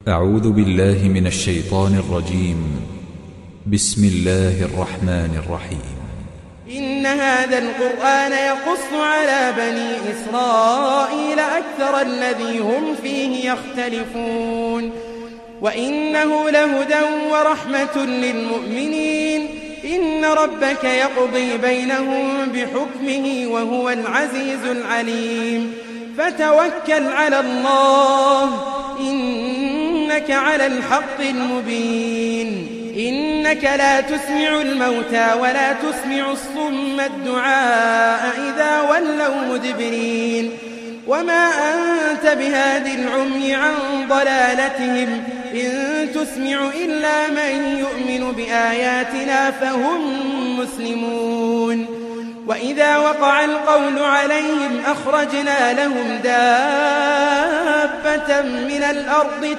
أعوذ بالله من الشيطان الرجيم. بسم الله الرحمن الرحيم. إن هذا القرآن يقص على بني إسرائيل أكثر الذي هم فيه يختلفون، وإنه لهدى ورحمة للمؤمنين. إن ربك يقضي بينهم بحكمه وهو العزيز العليم. فتوكل على الله إنك على الحق المبين. إنك لا تسمع الموتى ولا تسمع الصم الدعاء إذا ولوا مدبرين. وما أنت بهاد العمي عن ضلالتهم إن تسمع إلا من يؤمن بآياتنا فهم مسلمون. وإذا وقع القول عليهم أخرجنا لهم دابة من الأرض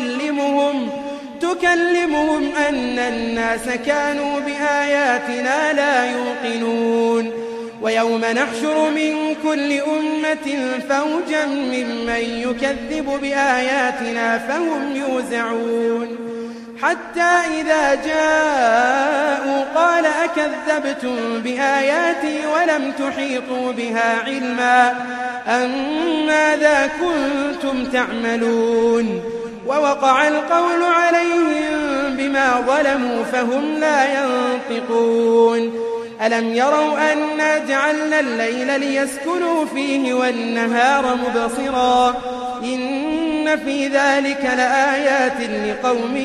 تكلمهم أن الناس كانوا بآياتنا لا يوقنون. ويوم نحشر من كل أمة فوجا ممن يكذب بآياتنا فهم يوزعون. حتى إذا جاءوا قال أكذبتم بآياتي ولم تحيطوا بها علما أم ماذا كنتم تعملون. ووقع القول عليهم بما ظلموا فهم لا ينطقون. ألم يروا أنا جعلنا الليل ليسكنوا فيه والنهار مبصرا إن في ذلك لآيات لقوم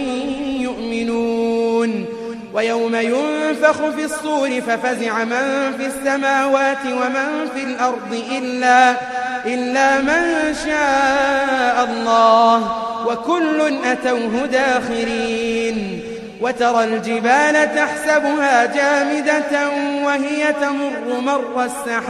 يؤمنون. ويوم ينفخ في الصور ففزع من في السماوات ومن في الأرض إلا من شاء الله وكل أتوه داخرين. وترى الجبال تحسبها جامدة وهي تمر مر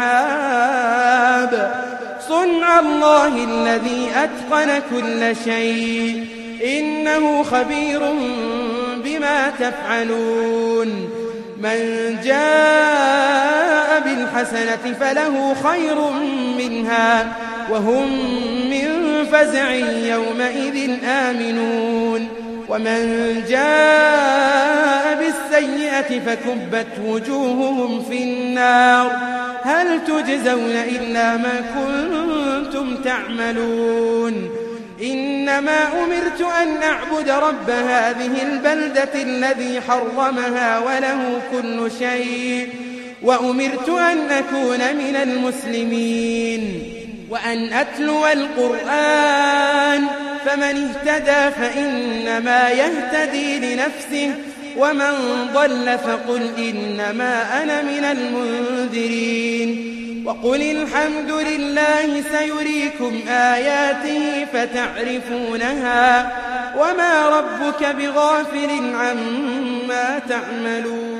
السحاب صنع الله الذي أتقن كل شيء إنه خبير بما تفعلون. من جاء بالحسنة فله خير منها وهم من فزع يومئذ آمنون. ومن جاء بالسيئة فكبت وجوههم في النار هل تجزون إلا ما كنتم تعملون. إنما أمرت أن أعبد رب هذه البلدة الذي حرمها وله كل شيء وأمرت أن أكون من المسلمين وأن أتلو القرآن فمن اهتدى فإنما يهتدي لنفسه ومن ضل فقل إنما أنا من المنذرين. وقل الحمد لله سيريكم آياته فتعرفونها وما ربك بغافل عما تعملون.